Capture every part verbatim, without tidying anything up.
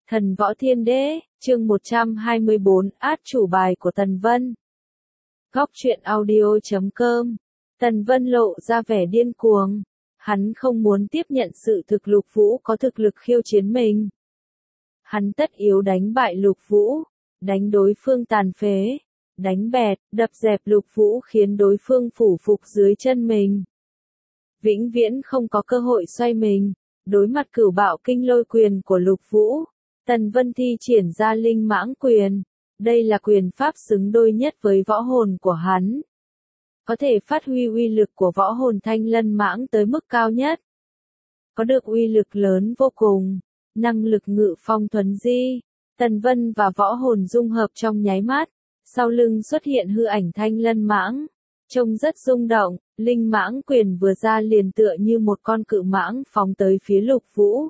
Thần Võ Thiên Đế, chương một trăm hai mươi bốn, át chủ bài của Tần Vân. Góc truyện audio chấm com. Tần Vân lộ ra vẻ điên cuồng. Hắn không muốn tiếp nhận sự thực Lục Vũ có thực lực khiêu chiến mình. Hắn tất yếu đánh bại Lục Vũ, đánh đối phương tàn phế, đánh bẹt, đập dẹp Lục Vũ khiến đối phương phủ phục dưới chân mình. Vĩnh viễn không có cơ hội xoay mình, đối mặt cửu bạo kinh lôi quyền của Lục Vũ. Tần Vân thi triển ra linh mãng quyền, đây là quyền pháp xứng đôi nhất với võ hồn của hắn. Có thể phát huy uy lực của võ hồn thanh lân mãng tới mức cao nhất. Có được uy lực lớn vô cùng, năng lực ngự phong thuấn di, Tần Vân và võ hồn dung hợp trong nháy mắt, sau lưng xuất hiện hư ảnh thanh lân mãng. Trông rất rung động, linh mãng quyền vừa ra liền tựa như một con cự mãng phóng tới phía Lục Vũ.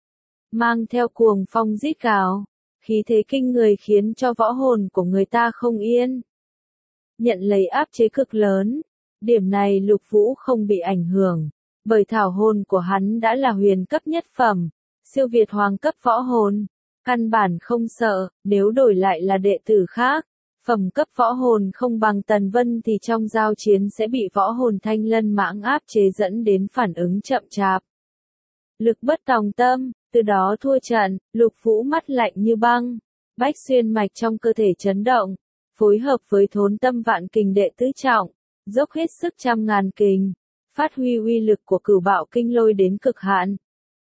Mang theo cuồng phong rít gào, khí thế kinh người khiến cho võ hồn của người ta không yên. Nhận lấy áp chế cực lớn, điểm này Lục Vũ không bị ảnh hưởng, bởi thảo hồn của hắn đã là huyền cấp nhất phẩm, siêu việt hoàng cấp võ hồn, căn bản không sợ, nếu đổi lại là đệ tử khác, phẩm cấp võ hồn không bằng Tần Vân thì trong giao chiến sẽ bị võ hồn thanh lân mãng áp chế dẫn đến phản ứng chậm chạp. Lực bất tòng tâm, từ đó thua trận, Lục Vũ mắt lạnh như băng, bách xuyên mạch trong cơ thể chấn động, phối hợp với thốn tâm vạn kình đệ tứ trọng, dốc hết sức trăm ngàn kình, phát huy uy lực của cửu bạo kinh lôi đến cực hạn.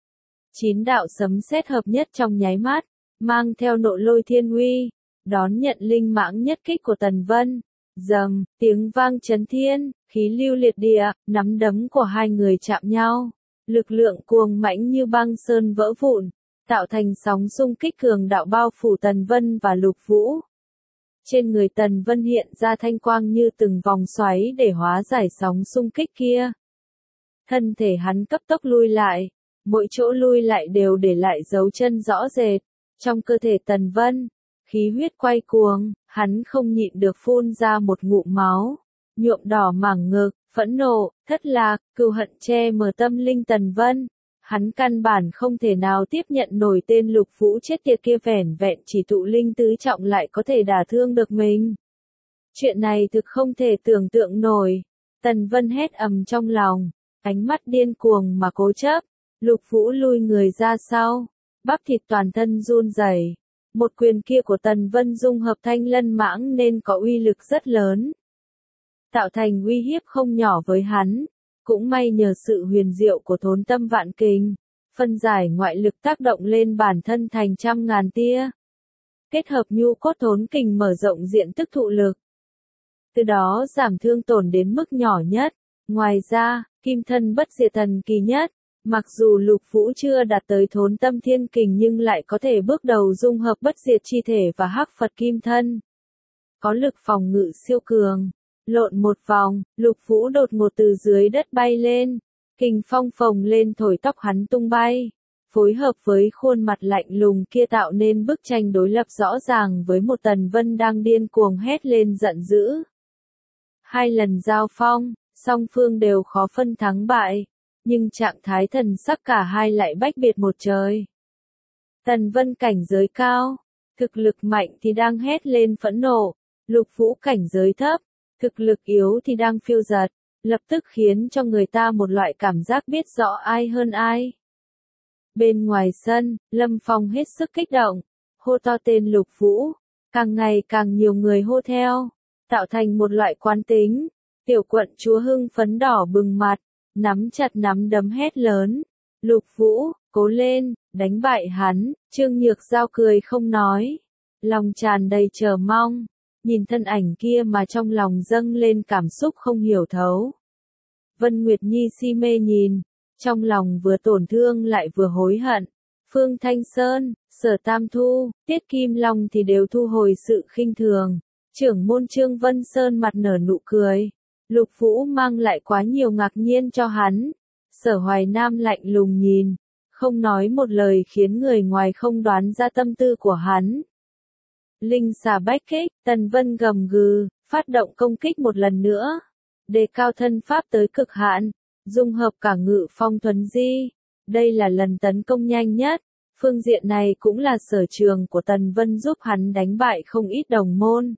Chín đạo sấm sét hợp nhất trong nháy mắt, mang theo nộ lôi thiên uy, đón nhận linh mãng nhất kích của Tần Vân. Dầm, tiếng vang chấn thiên, khí lưu liệt địa, nắm đấm của hai người chạm nhau. Lực lượng cuồng mãnh như băng sơn vỡ vụn, tạo thành sóng xung kích cường đạo bao phủ Tần Vân và Lục Vũ. Trên người Tần Vân hiện ra thanh quang như từng vòng xoáy để hóa giải sóng xung kích kia. Thân thể hắn cấp tốc lui lại, mỗi chỗ lui lại đều để lại dấu chân rõ rệt. Trong cơ thể Tần Vân, khí huyết quay cuồng, hắn không nhịn được phun ra một ngụm máu, nhuộm đỏ mảng ngực. Phẫn nộ, thất lạc, cừu hận che mờ tâm linh Tần Vân. Hắn căn bản không thể nào tiếp nhận nổi tên Lục Vũ chết tiệt kia vẻn vẹn chỉ tụ linh tứ trọng lại có thể đả thương được mình. Chuyện này thực không thể tưởng tượng nổi. Tần Vân hét ầm trong lòng, ánh mắt điên cuồng mà cố chấp. Lục Vũ lui người ra sau, bắp thịt toàn thân run rẩy. Một quyền kia của Tần Vân dung hợp thanh lân mãng nên có uy lực rất lớn, tạo thành uy hiếp không nhỏ với hắn. Cũng may nhờ sự huyền diệu của thốn tâm vạn kình, phân giải ngoại lực tác động lên bản thân thành trăm ngàn tia. Kết hợp nhu cốt thốn kình mở rộng diện tích thụ lực. Từ đó giảm thương tổn đến mức nhỏ nhất. Ngoài ra, kim thân bất diệt thần kỳ nhất, mặc dù Lục Vũ chưa đạt tới thốn tâm thiên kình nhưng lại có thể bước đầu dung hợp bất diệt chi thể và hắc Phật kim thân. Có lực phòng ngự siêu cường. Lộn một vòng, Lục Vũ đột ngột từ dưới đất bay lên, kình phong phồng lên thổi tóc hắn tung bay, phối hợp với khuôn mặt lạnh lùng kia tạo nên bức tranh đối lập rõ ràng với một Tần Vân đang điên cuồng hét lên giận dữ. Hai lần giao phong, song phương đều khó phân thắng bại, nhưng trạng thái thần sắc cả hai lại bách biệt một trời. Tần Vân cảnh giới cao, thực lực mạnh thì đang hét lên phẫn nộ, Lục Vũ cảnh giới thấp, thực lực yếu thì đang phiêu dật, lập tức khiến cho người ta một loại cảm giác biết rõ ai hơn ai. Bên ngoài sân, Lâm Phong hết sức kích động, hô to tên Lục Vũ, càng ngày càng nhiều người hô theo, tạo thành một loại quán tính. Tiểu quận chúa hưng phấn đỏ bừng mặt, nắm chặt nắm đấm hét lớn, Lục Vũ, cố lên, đánh bại hắn. Trương Nhược Giao cười không nói, lòng tràn đầy chờ mong. Nhìn thân ảnh kia mà trong lòng dâng lên cảm xúc không hiểu thấu. Vân Nguyệt Nhi si mê nhìn, trong lòng vừa tổn thương lại vừa hối hận. Phương Thanh Sơn, Sở Tam Thu, Tiết Kim Long thì đều thu hồi sự khinh thường. Trưởng môn Trương Vân Sơn mặt nở nụ cười. Lục Vũ mang lại quá nhiều ngạc nhiên cho hắn. Sở Hoài Nam lạnh lùng nhìn, không nói một lời khiến người ngoài không đoán ra tâm tư của hắn. Linh xà bách kích, Tần Vân gầm gừ, phát động công kích một lần nữa. Đề cao thân pháp tới cực hạn, dung hợp cả ngự phong thuấn di. Đây là lần tấn công nhanh nhất, Phương diện này cũng là sở trường của Tần Vân giúp hắn đánh bại không ít đồng môn.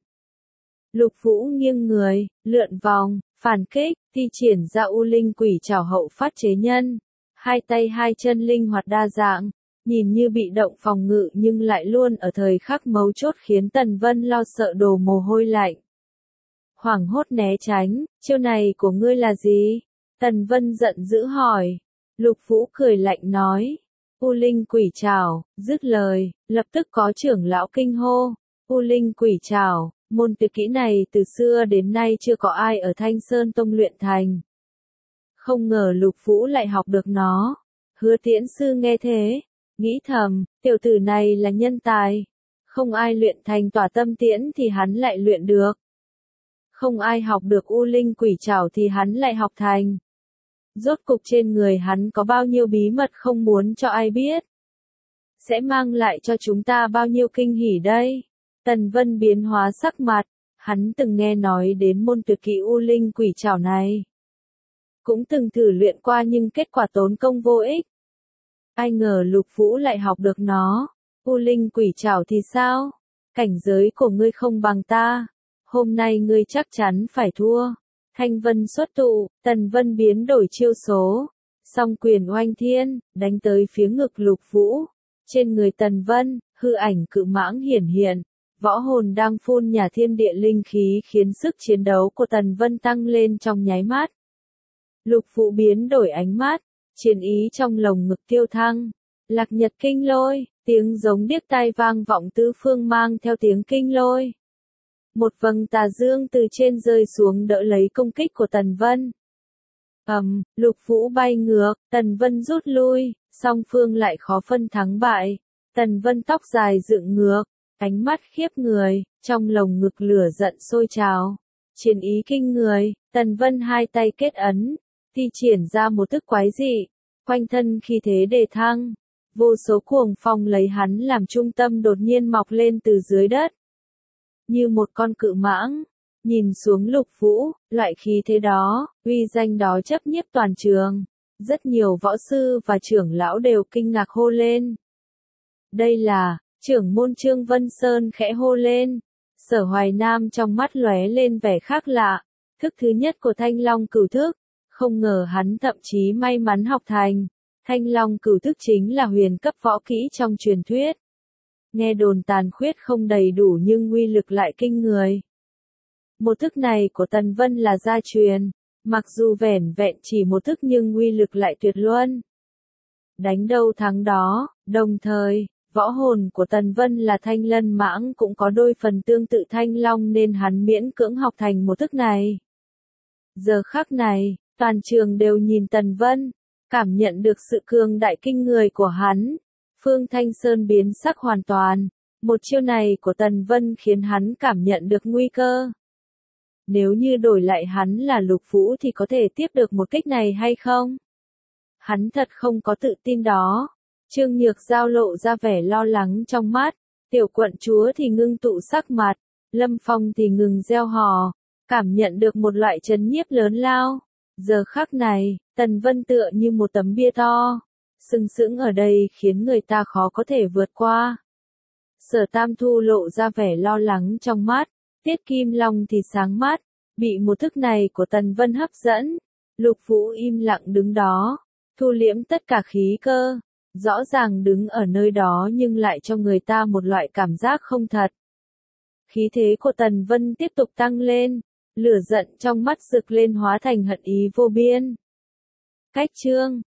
Lục Vũ nghiêng người, lượn vòng, phản kích, thi triển ra U Linh Quỷ Trảo hậu phát chế nhân. Hai tay hai chân linh hoạt đa dạng, nhìn như bị động phòng ngự nhưng lại luôn ở thời khắc mấu chốt khiến Tần Vân lo sợ đổ mồ hôi lạnh. Hoảng hốt né tránh, chiêu này của ngươi là gì? Tần Vân giận dữ hỏi. Lục Vũ cười lạnh nói. U Linh Quỷ Trảo, dứt lời, lập tức có trưởng lão kinh hô. U Linh Quỷ Trảo, môn tuyệt kỹ này từ xưa đến nay chưa có ai ở Thanh Sơn Tông luyện thành. Không ngờ Lục Vũ lại học được nó. Hứa Tiễn sư nghe thế, nghĩ thầm, tiểu tử này là nhân tài. Không ai luyện thành tỏa tâm tiễn thì hắn lại luyện được. Không ai học được U Linh Quỷ Trảo thì hắn lại học thành. Rốt cục trên người hắn có bao nhiêu bí mật không muốn cho ai biết. Sẽ mang lại cho chúng ta bao nhiêu kinh hỉ đây. Tần Vân biến hóa sắc mặt, hắn từng nghe nói đến môn tuyệt kỹ U Linh Quỷ Trảo này. Cũng từng thử luyện qua nhưng kết quả tốn công vô ích. Ai ngờ Lục Vũ lại học được nó. U Linh Quỷ Trảo thì sao? Cảnh giới của ngươi không bằng ta. Hôm nay ngươi chắc chắn phải thua. Thanh vân xuất tụ, Tần Vân biến đổi chiêu số. Song quyền oanh thiên, đánh tới phía ngực Lục Vũ. Trên người Tần Vân, hư ảnh cự mãng hiển hiện. Võ hồn đang phun nhả thiên địa linh khí khiến sức chiến đấu của Tần Vân tăng lên trong nháy mắt. Lục Vũ biến đổi ánh mắt, chiến ý trong lồng ngực tiêu thăng. Lạc Nhật Kinh Lôi, tiếng giống điếc tai vang vọng tứ phương mang theo tiếng kinh lôi. Một vầng tà dương từ trên rơi xuống đỡ lấy công kích của Tần Vân. Ầm, um, Lục Vũ bay ngược, Tần Vân rút lui, song phương lại khó phân thắng bại. Tần Vân tóc dài dựng ngược, ánh mắt khiếp người, trong lồng ngực lửa giận sôi trào. Chiến ý kinh người, Tần Vân hai tay kết ấn, thi triển ra một thức quái dị, quanh thân khi thế đề thăng. Vô số cuồng phong lấy hắn làm trung tâm đột nhiên mọc lên từ dưới đất. Như một con cự mãng, nhìn xuống Lục Vũ, loại khí thế đó, uy danh đó chấp nhiếp toàn trường. Rất nhiều võ sư và trưởng lão đều kinh ngạc hô lên. Đây là, trưởng môn Trương Vân Sơn khẽ hô lên. Sở Hoài Nam trong mắt lóe lên vẻ khác lạ. Thức thứ nhất của Thanh Long Cửu Thức, không ngờ hắn thậm chí may mắn học thành. Thanh Long Cửu Thức chính là huyền cấp võ kỹ trong truyền thuyết. Nghe đồn tàn khuyết không đầy đủ nhưng uy lực lại kinh người. Một thức này của Tần Vân là gia truyền, mặc dù vẻn vẹn chỉ một thức nhưng uy lực lại tuyệt luân. Đánh đâu thắng đó, đồng thời, võ hồn của Tần Vân là Thanh Lân Mãng cũng có đôi phần tương tự Thanh Long nên hắn miễn cưỡng học thành một thức này. Giờ khắc này, toàn trường đều nhìn Tần Vân, cảm nhận được sự cường đại kinh người của hắn. Phương Thanh Sơn biến sắc hoàn toàn, một chiêu này của Tần Vân khiến hắn cảm nhận được nguy cơ. Nếu như đổi lại hắn là Lục Vũ thì có thể tiếp được một kích này hay không? Hắn thật không có tự tin đó. Trương Nhược Giao lộ ra vẻ lo lắng trong mắt, tiểu quận chúa thì ngưng tụ sắc mặt, Lâm Phong thì ngừng reo hò, cảm nhận được một loại chấn nhiếp lớn lao. Giờ khắc này, Tần Vân tựa như một tấm bia to, sừng sững ở đây khiến người ta khó có thể vượt qua. Sở Tam Thu lộ ra vẻ lo lắng trong mắt, Tiết Kim Long thì sáng mắt, bị một thức này của Tần Vân hấp dẫn. Lục Vũ im lặng đứng đó, thu liễm tất cả khí cơ, rõ ràng đứng ở nơi đó nhưng lại cho người ta một loại cảm giác không thật. Khí thế của Tần Vân tiếp tục tăng lên, lửa giận trong mắt rực lên hóa thành hận ý vô biên. Cách chương